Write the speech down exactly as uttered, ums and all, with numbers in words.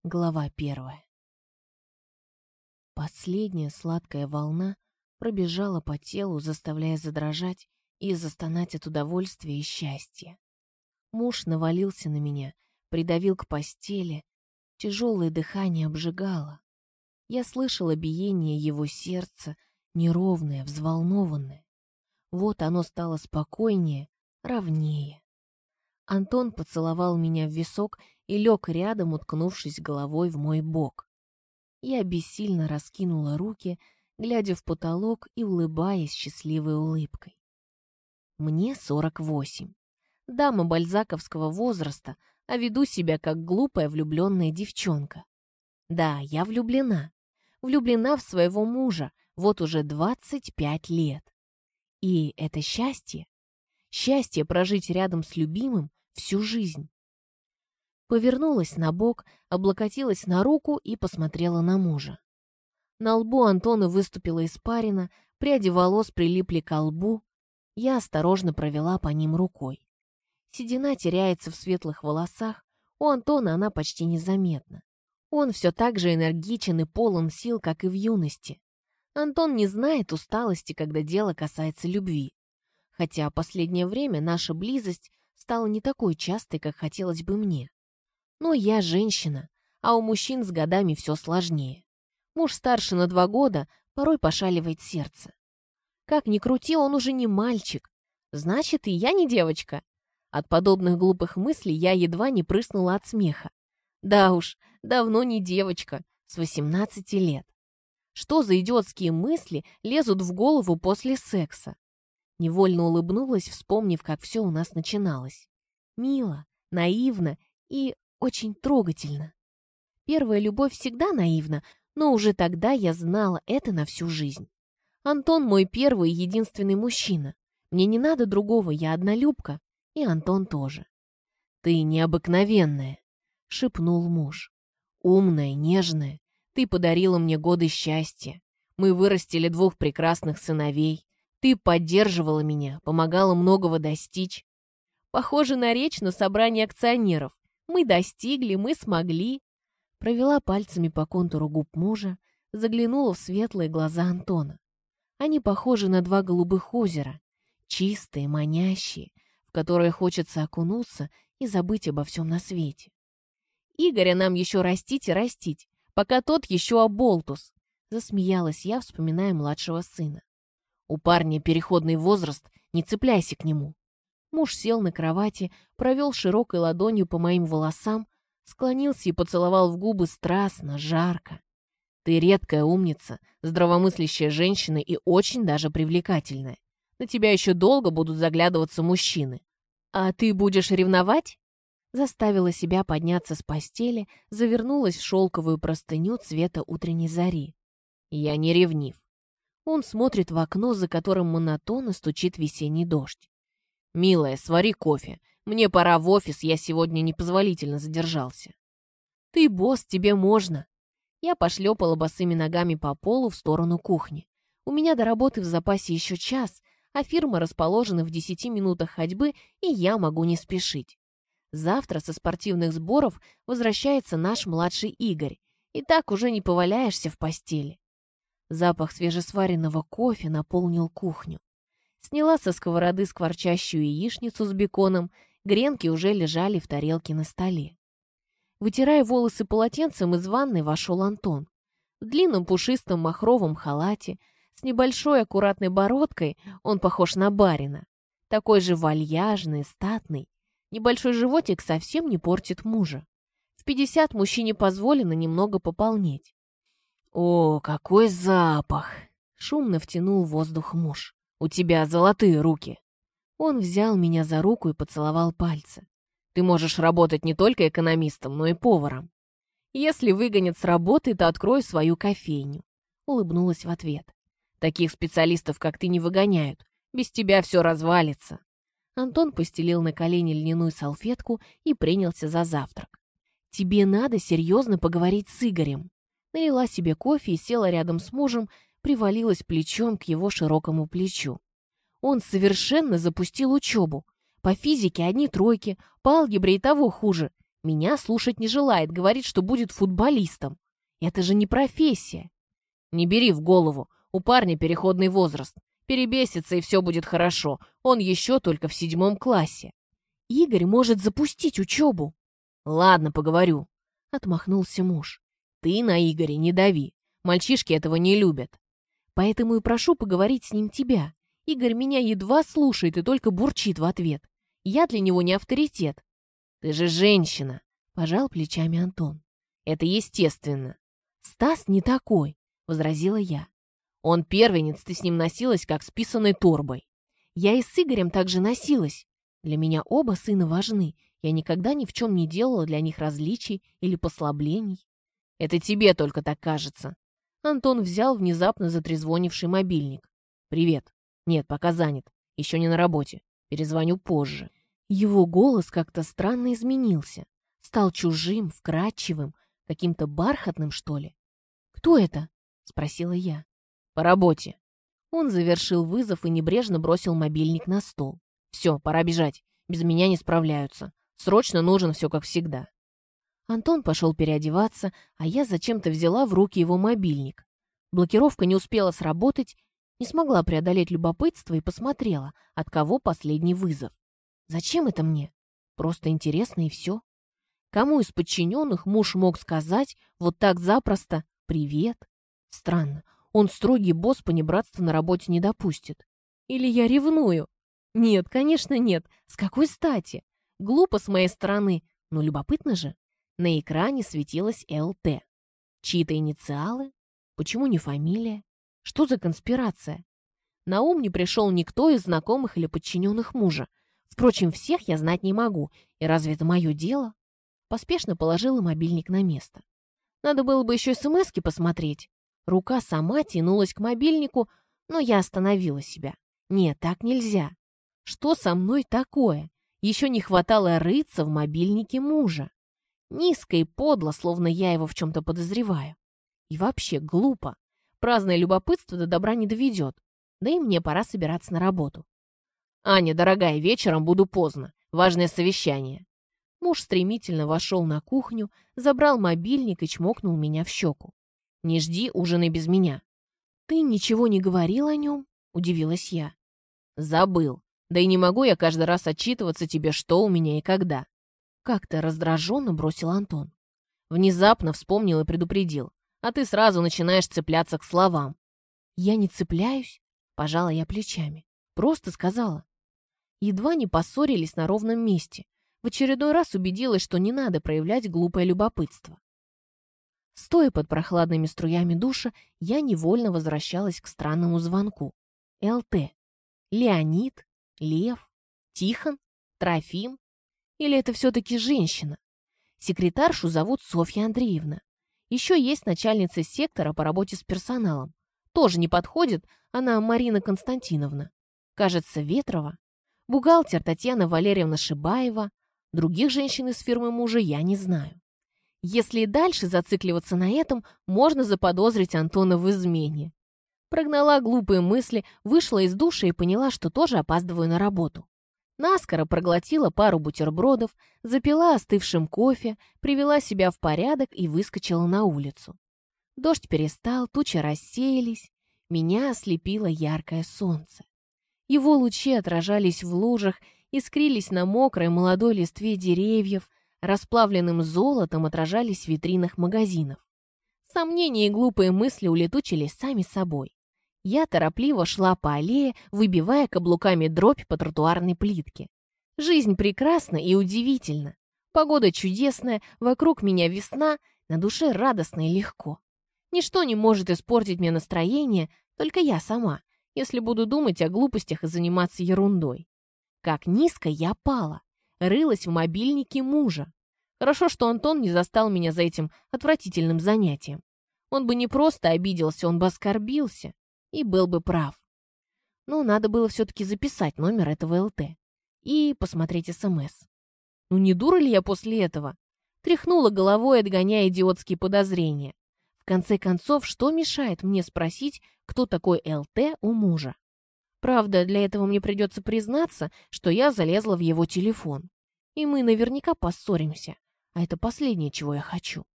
Глава первая. Последняя сладкая волна пробежала по телу, заставляя задрожать и застонать от удовольствия и счастья. Муж навалился на меня, придавил к постели, тяжелое дыхание обжигало. Я слышала биение его сердца, неровное, взволнованное. Вот оно стало спокойнее, ровнее. Антон поцеловал меня в висок и лег рядом, уткнувшись головой в мой бок. Я бессильно раскинула руки, глядя в потолок и улыбаясь счастливой улыбкой. Мне сорок восемь. Дама бальзаковского возраста, а веду себя как глупая влюбленная девчонка. Да, я влюблена. Влюблена в своего мужа вот уже двадцать пять лет. И это счастье. Счастье прожить рядом с любимым всю жизнь. Повернулась на бок, облокотилась на руку и посмотрела на мужа. На лбу Антона выступила испарина, пряди волос прилипли к лбу. Я осторожно провела по ним рукой. Седина теряется в светлых волосах, у Антона она почти незаметна. Он все так же энергичен и полон сил, как и в юности. Антон не знает усталости, когда дело касается любви. Хотя последнее время наша близость стала не такой частой, как хотелось бы мне. Но я женщина, а у мужчин с годами все сложнее. Муж старше на два года, порой пошаливает сердце. Как ни крути, он уже не мальчик. Значит, и я не девочка. От подобных глупых мыслей я едва не прыснула от смеха. Да уж, давно не девочка, с восемнадцати лет. Что за идиотские мысли лезут в голову после секса? Невольно улыбнулась, вспомнив, как все у нас начиналось. Мило, наивно и очень трогательно. Первая любовь всегда наивна, но уже тогда я знала это на всю жизнь. Антон мой первый и единственный мужчина. Мне не надо другого, я однолюбка, и Антон тоже. «Ты необыкновенная», — шепнул муж. «Умная, нежная. Ты подарила мне годы счастья. Мы вырастили двух прекрасных сыновей. Ты поддерживала меня, помогала многого достичь. Похоже на речь на собрании акционеров. Мы достигли, мы смогли». Провела пальцами по контуру губ мужа, заглянула в светлые глаза Антона. Они похожи на два голубых озера, чистые, манящие, в которые хочется окунуться и забыть обо всем на свете. «Игоря нам еще растить и растить, пока тот еще оболтус», засмеялась я, вспоминая младшего сына. «У парня переходный возраст, не цепляйся к нему». Муж сел на кровати, провел широкой ладонью по моим волосам, склонился и поцеловал в губы страстно, жарко. «Ты редкая умница, здравомыслящая женщина и очень даже привлекательная. На тебя еще долго будут заглядываться мужчины. А ты будешь ревновать?» Заставила себя подняться с постели, завернулась в шелковую простыню цвета утренней зари. «Я не ревнив». Он смотрит в окно, за которым монотонно стучит весенний дождь. «Милая, свари кофе. Мне пора в офис, я сегодня непозволительно задержался». «Ты босс, тебе можно». Я пошлепала босыми ногами по полу в сторону кухни. У меня до работы в запасе еще час, а фирма расположена в десяти минутах ходьбы, и я могу не спешить. Завтра со спортивных сборов возвращается наш младший Игорь, и так уже не поваляешься в постели. Запах свежесваренного кофе наполнил кухню. Сняла со сковороды скворчащую яичницу с беконом, гренки уже лежали в тарелке на столе. Вытирая волосы полотенцем, из ванной вошел Антон. В длинном пушистом махровом халате, с небольшой аккуратной бородкой, он похож на барина. Такой же вальяжный, статный. Небольшой животик совсем не портит мужа. В пятьдесят мужчине позволено немного пополнеть. «О, какой запах!» — шумно втянул воздух муж. «У тебя золотые руки!» Он взял меня за руку и поцеловал пальцы. «Ты можешь работать не только экономистом, но и поваром. Если выгонят с работы, то открою свою кофейню». Улыбнулась в ответ. «Таких специалистов, как ты, не выгоняют. Без тебя все развалится». Антон постелил на колени льняную салфетку и принялся за завтрак. «Тебе надо серьезно поговорить с Игорем». Налила себе кофе и села рядом с мужем, привалилась плечом к его широкому плечу. Он совершенно запустил учебу. По физике одни тройки, по алгебре и того хуже. Меня слушать не желает, говорит, что будет футболистом. Это же не профессия. Не бери в голову, у парня переходный возраст. Перебесится, и все будет хорошо. Он еще только в седьмом классе. Игорь может запустить учебу. Ладно, поговорю, отмахнулся муж. Ты на Игоря не дави. Мальчишки этого не любят. Поэтому и прошу поговорить с ним тебя. Игорь меня едва слушает и только бурчит в ответ. Я для него не авторитет. Ты же женщина, пожал плечами Антон. Это естественно. Стас не такой, возразила я. Он первенец, ты с ним носилась, как с писаной торбой. Я и с Игорем также носилась. Для меня оба сына важны. Я никогда ни в чем не делала для них различий или послаблений. Это тебе только так кажется. Антон взял внезапно затрезвонивший мобильник. «Привет. Нет, пока занят. Еще не на работе. Перезвоню позже». Его голос как-то странно изменился. Стал чужим, вкрадчивым, каким-то бархатным, что ли. «Кто это?» — спросила я. «По работе». Он завершил вызов и небрежно бросил мобильник на стол. «Все, пора бежать. Без меня не справляются. Срочно нужен все как всегда». Антон пошел переодеваться, а я зачем-то взяла в руки его мобильник. Блокировка не успела сработать, не смогла преодолеть любопытство и посмотрела, от кого последний вызов. Зачем это мне? Просто интересно и все. Кому из подчиненных муж мог сказать вот так запросто «привет»? Странно, он строгий босс, понебратства на работе не допустит. Или я ревную? Нет, конечно, нет. С какой стати? Глупо с моей стороны, но любопытно же. На экране светилось эл тэ. Чьи-то инициалы? Почему не фамилия? Что за конспирация? На ум не пришел никто из знакомых или подчиненных мужа. Впрочем, всех я знать не могу. И разве это мое дело? Поспешно положила мобильник на место. Надо было бы еще смски посмотреть. Рука сама тянулась к мобильнику, но я остановила себя. Нет, так нельзя. Что со мной такое? Еще не хватало рыться в мобильнике мужа. Низко и подло, словно я его в чем-то подозреваю. И вообще глупо. Праздное любопытство до добра не доведет. Да и мне пора собираться на работу. «Аня, дорогая, вечером буду поздно. Важное совещание». Муж стремительно вошел на кухню, забрал мобильник и чмокнул меня в щеку. «Не жди, ужинай без меня». «Ты ничего не говорил о нем?» — удивилась я. «Забыл. Да и не могу я каждый раз отчитываться тебе, что у меня и когда». Как-то раздраженно бросил Антон. Внезапно вспомнил и предупредил. А ты сразу начинаешь цепляться к словам. «Я не цепляюсь», — пожала я плечами. Просто сказала. Едва не поссорились на ровном месте. В очередной раз убедилась, что не надо проявлять глупое любопытство. Стоя под прохладными струями душа, я невольно возвращалась к странному звонку. эл тэ. Леонид? Лев? Тихон? Трофим? Или это все-таки женщина? Секретаршу зовут Софья Андреевна. Еще есть начальница сектора по работе с персоналом. Тоже не подходит, она Марина Константиновна. Кажется, Ветрова. Бухгалтер Татьяна Валерьевна Шибаева. Других женщин из фирмы мужа я не знаю. Если и дальше зацикливаться на этом, можно заподозрить Антона в измене. Прогнала глупые мысли, вышла из душа и поняла, что тоже опаздываю на работу. Наскоро проглотила пару бутербродов, запила остывшим кофе, привела себя в порядок и выскочила на улицу. Дождь перестал, тучи рассеялись, меня ослепило яркое солнце. Его лучи отражались в лужах, искрились на мокрой молодой листве деревьев, расплавленным золотом отражались в витринах магазинов. Сомнения и глупые мысли улетучились сами собой. Я торопливо шла по аллее, выбивая каблуками дробь по тротуарной плитке. Жизнь прекрасна и удивительна. Погода чудесная, вокруг меня весна, на душе радостно и легко. Ничто не может испортить мне настроение, только я сама, если буду думать о глупостях и заниматься ерундой. Как низко я пала, рылась в мобильнике мужа. Хорошо, что Антон не застал меня за этим отвратительным занятием. Он бы не просто обиделся, он бы оскорбился. И был бы прав. Но надо было все-таки записать номер этого эл тэ и посмотреть СМС. Ну не дура ли я после этого? Тряхнула головой, отгоняя идиотские подозрения. В конце концов, что мешает мне спросить, кто такой эл тэ у мужа? Правда, для этого мне придется признаться, что я залезла в его телефон. И мы наверняка поссоримся. А это последнее, чего я хочу.